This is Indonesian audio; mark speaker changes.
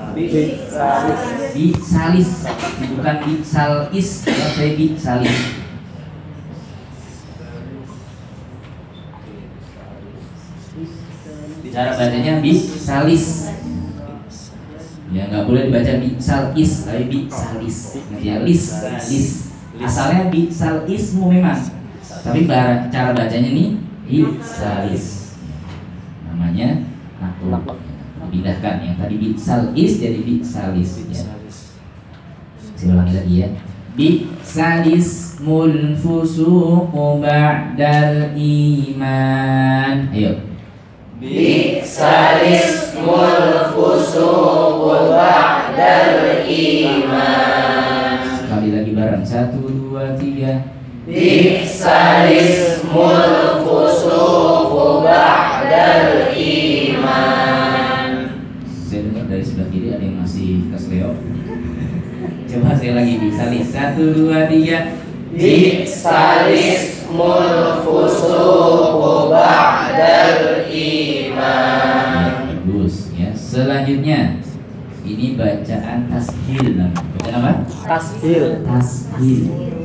Speaker 1: Bisalis, bukan bisalis, tapi bisalis. Cara bacanya bisalis. Ya nggak boleh dibaca bisalis, tapi bisalis. Ya lis. Asalnya bisalismu memang, tapi cara bacanya nih bisalis. Namanya aku pindahkan yang tadi bisalis jadi bisalis. Ya. Saya ulangi lagi ya. Bisalis mulfusuqu ba'dal iman. Ayo.
Speaker 2: Bisalis mulfusuqu ba'dal iman.
Speaker 1: Sekali lagi bareng 1, 2, 3.
Speaker 2: Bisalis mulfusuqu ba'dal iman.
Speaker 1: Saya dengar dari sebelah kiri ada yang masih kesleo. Coba sekali lagi bisalis 1, 2, 3.
Speaker 2: Bisalis mulfusuqu ba'dal iman.
Speaker 1: Bagus ya. Selanjutnya ini bacaan tashil namanya. Bacaan apa?
Speaker 3: Tashil.
Speaker 1: Tashil.